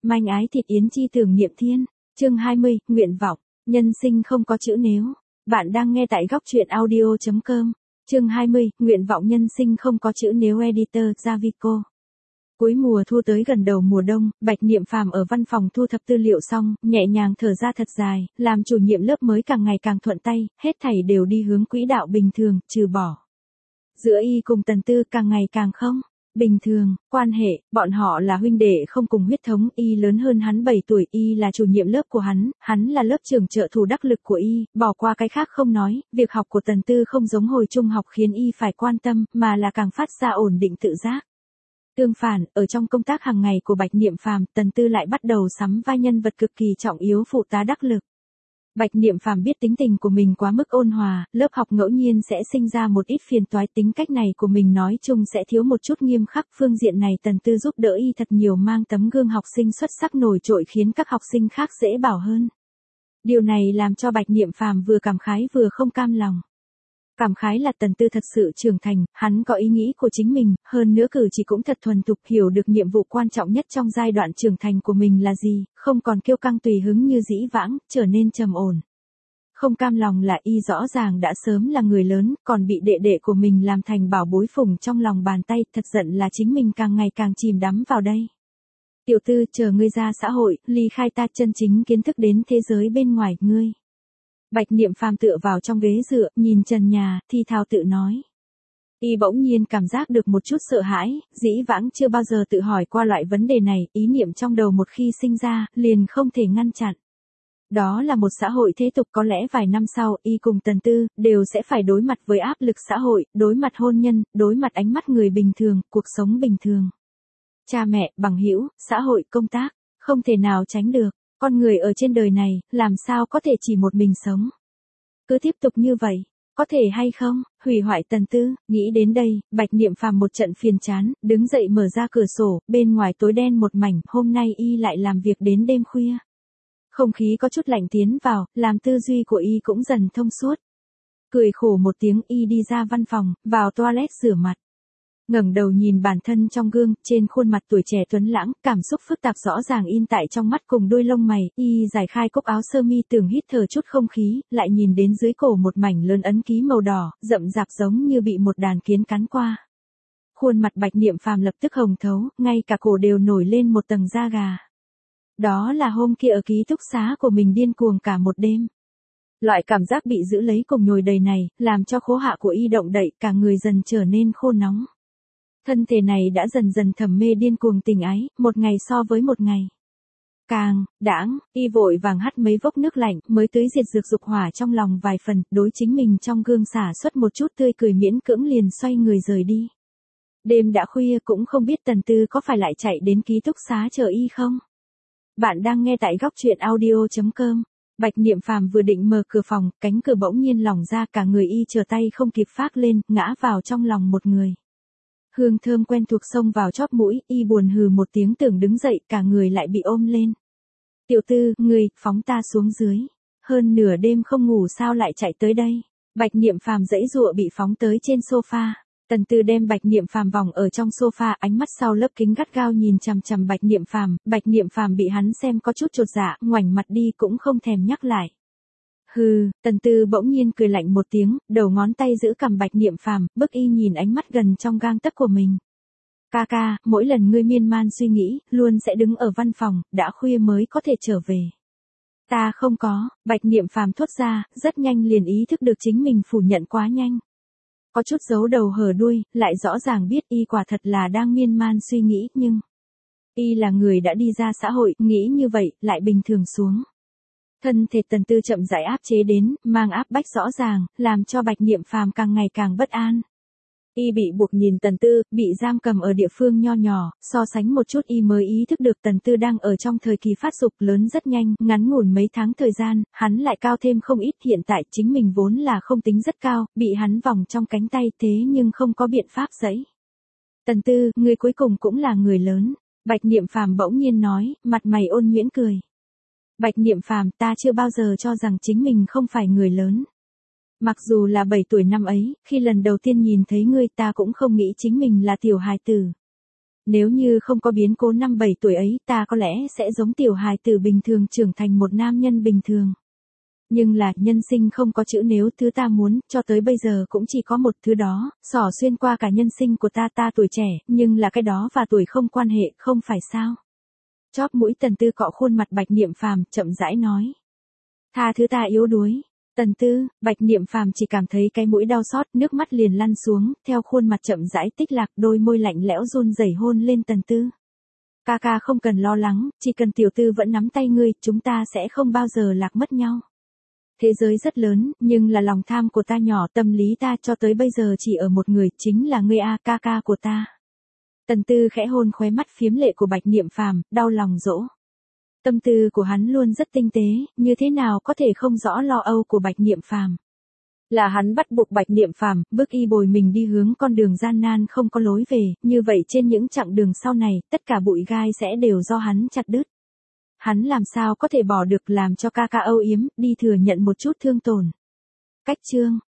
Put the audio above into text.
Manh ái thịt yến chi tưởng niệm thiên. Chương 20, nguyện vọng. Nhân sinh không có chữ nếu. Bạn đang nghe tại góc truyện audio.com. Chương 20, nguyện vọng nhân sinh không có chữ nếu. Editor Javico. Cuối mùa thu tới gần đầu mùa đông, Bạch Niệm Phàm ở văn phòng thu thập tư liệu xong, nhẹ nhàng thở ra thật dài, làm chủ nhiệm lớp mới càng ngày càng thuận tay, hết thảy đều đi hướng quỹ đạo bình thường, trừ bỏ. Giữa y cùng Tần Tư càng ngày càng không bình thường, quan hệ, bọn họ là huynh đệ không cùng huyết thống, y lớn hơn hắn 7 tuổi, y là chủ nhiệm lớp của hắn là lớp trưởng trợ thủ đắc lực của y, bỏ qua cái khác không nói, việc học của Tần Tư không giống hồi trung học khiến y phải quan tâm, mà là càng phát ra ổn định tự giác. Tương phản, ở trong công tác hàng ngày của Bạch Niệm Phàm, Tần Tư lại bắt đầu sắm vai nhân vật cực kỳ trọng yếu phụ tá đắc lực. Bạch Niệm Phàm biết tính tình của mình quá mức ôn hòa, lớp học ngẫu nhiên sẽ sinh ra một ít phiền toái, tính cách này của mình nói chung sẽ thiếu một chút nghiêm khắc, phương diện này Tần Tư giúp đỡ y thật nhiều, mang tấm gương học sinh xuất sắc nổi trội khiến các học sinh khác dễ bảo hơn. Điều này làm cho Bạch Niệm Phàm vừa cảm khái vừa không cam lòng. Cảm khái là Tần Tư thật sự trưởng thành, hắn có ý nghĩ của chính mình, hơn nữa cử chỉ cũng thật thuần thục, hiểu được nhiệm vụ quan trọng nhất trong giai đoạn trưởng thành của mình là gì, không còn kiêu căng tùy hứng như dĩ vãng, trở nên trầm ổn. Không cam lòng là y rõ ràng đã sớm là người lớn, còn bị đệ đệ của mình làm thành bảo bối phủng trong lòng bàn tay, thật giận là chính mình càng ngày càng chìm đắm vào đây. Tiểu Tư, chờ ngươi ra xã hội, ly khai ta, chân chính kiến thức đến thế giới bên ngoài, ngươi. Bạch Niệm Phàm tựa vào trong ghế dựa, nhìn trần nhà, thi thào tự nói. Y bỗng nhiên cảm giác được một chút sợ hãi, dĩ vãng chưa bao giờ tự hỏi qua loại vấn đề này, ý niệm trong đầu một khi sinh ra, liền không thể ngăn chặn. Đó là một xã hội thế tục, có lẽ vài năm sau, y cùng Tần Tư, đều sẽ phải đối mặt với áp lực xã hội, đối mặt hôn nhân, đối mặt ánh mắt người bình thường, cuộc sống bình thường. Cha mẹ, bằng hữu, xã hội, công tác, không thể nào tránh được. Con người ở trên đời này, làm sao có thể chỉ một mình sống? Cứ tiếp tục như vậy, có thể hay không, hủy hoại Tần Tư, nghĩ đến đây, Bạch Niệm Phàm một trận phiền chán, đứng dậy mở ra cửa sổ, bên ngoài tối đen một mảnh, hôm nay y lại làm việc đến đêm khuya. Không khí có chút lạnh tiến vào, làm tư duy của y cũng dần thông suốt. Cười khổ một tiếng, y đi ra văn phòng, vào toilet rửa mặt. Ngẩng đầu nhìn bản thân trong gương, trên khuôn mặt tuổi trẻ tuấn lãng, cảm xúc phức tạp rõ ràng in tại trong mắt cùng đuôi lông mày, y giải khai cúc áo sơ mi tưởng hít thở chút không khí, lại nhìn đến dưới cổ một mảnh lớn ấn ký màu đỏ, rậm rạp giống như bị một đàn kiến cắn qua. Khuôn mặt Bạch Niệm Phàm lập tức hồng thấu, ngay cả cổ đều nổi lên một tầng da gà. Đó là hôm kia ở ký túc xá của mình điên cuồng cả một đêm. Loại cảm giác bị giữ lấy cùng nhồi đầy này, làm cho khố hạ của y động đậy, cả người dần trở nên khô nóng. Thân thể này đã dần dần thầm mê điên cuồng tình ái, một ngày so với một ngày. Càng đãng, y vội vàng hắt mấy vốc nước lạnh, mới tưới diệt dược dục hỏa trong lòng vài phần, đối chính mình trong gương xả xuất một chút tươi cười miễn cưỡng liền xoay người rời đi. Đêm đã khuya, cũng không biết Tần Tư có phải lại chạy đến ký túc xá chờ y không? Bạn đang nghe tại góc truyện audio.com. Bạch Niệm Phàm vừa định mở cửa phòng, cánh cửa bỗng nhiên lỏng ra, cả người y trở tay không kịp phác lên, ngã vào trong lòng một người. Hương thơm quen thuộc xông vào chóp mũi, y buồn hừ một tiếng tưởng đứng dậy, cả người lại bị ôm lên. Tiểu Tư, người, phóng ta xuống dưới. Hơn nửa đêm không ngủ sao lại chạy tới đây? Bạch Niệm Phàm giãy giụa bị phóng tới trên sofa. Tần Tư đem Bạch Niệm Phàm vòng ở trong sofa, ánh mắt sau lớp kính gắt gao nhìn chằm chằm Bạch Niệm Phàm bị hắn xem có chút chột dạ, ngoảnh mặt đi cũng không thèm nhắc lại. Hừ, Tần Tư bỗng nhiên cười lạnh một tiếng, đầu ngón tay giữ cằm Bạch Niệm Phàm, bức y nhìn ánh mắt gần trong gang tấc của mình. Ca ca, mỗi lần ngươi miên man suy nghĩ, luôn sẽ đứng ở văn phòng, đã khuya mới có thể trở về. Ta không có, Bạch Niệm Phàm thốt ra, rất nhanh liền ý thức được chính mình phủ nhận quá nhanh. Có chút giấu đầu hở đuôi, lại rõ ràng biết y quả thật là đang miên man suy nghĩ, nhưng y là người đã đi ra xã hội, nghĩ như vậy, lại bình thường xuống. Thân thể Tần Tư chậm rãi áp chế đến, mang áp bách rõ ràng, làm cho Bạch Niệm Phàm càng ngày càng bất an. Y bị buộc nhìn Tần Tư, bị giam cầm ở địa phương nho nhỏ, so sánh một chút y mới ý thức được Tần Tư đang ở trong thời kỳ phát dục lớn rất nhanh, ngắn ngủn mấy tháng thời gian, hắn lại cao thêm không ít, hiện tại chính mình vốn là không tính rất cao, bị hắn vòng trong cánh tay thế nhưng không có biện pháp giãy. Tần Tư, người cuối cùng cũng là người lớn, Bạch Niệm Phàm bỗng nhiên nói, mặt mày ôn nhuyễn cười. Bạch Niệm Phàm, ta chưa bao giờ cho rằng chính mình không phải người lớn. Mặc dù là 7 tuổi năm ấy, khi lần đầu tiên nhìn thấy ngươi ta cũng không nghĩ chính mình là tiểu hài tử. Nếu như không có biến cố 5-7 tuổi ấy, ta có lẽ sẽ giống tiểu hài tử bình thường trưởng thành một nam nhân bình thường. Nhưng là, nhân sinh không có chữ nếu, thứ ta muốn, cho tới bây giờ cũng chỉ có một thứ đó, xỏ xuyên qua cả nhân sinh của ta tuổi trẻ, nhưng là cái đó và tuổi không quan hệ, không phải sao. Chóp mũi Tần Tư cọ khuôn mặt Bạch Niệm Phàm, chậm rãi nói. Tha thứ ta yếu đuối. Tần Tư, Bạch Niệm Phàm chỉ cảm thấy cái mũi đau xót, nước mắt liền lăn xuống, theo khuôn mặt chậm rãi tích lạc, đôi môi lạnh lẽo run rẩy hôn lên Tần Tư. Ca ca không cần lo lắng, chỉ cần tiểu tư vẫn nắm tay ngươi, chúng ta sẽ không bao giờ lạc mất nhau. Thế giới rất lớn, nhưng là lòng tham của ta nhỏ, tâm lý ta cho tới bây giờ chỉ ở một người, chính là ngươi a, ca ca của ta. Tần Tư khẽ hôn khóe mắt phiếm lệ của Bạch Niệm Phàm, đau lòng dỗ. Tâm tư của hắn luôn rất tinh tế, như thế nào có thể không rõ lo âu của Bạch Niệm Phàm. Là hắn bắt buộc Bạch Niệm Phàm bước y bồi mình đi hướng con đường gian nan không có lối về, như vậy trên những chặng đường sau này, tất cả bụi gai sẽ đều do hắn chặt đứt. Hắn làm sao có thể bỏ được làm cho ca ca âu yếm, đi thừa nhận một chút thương tổn. Cách chương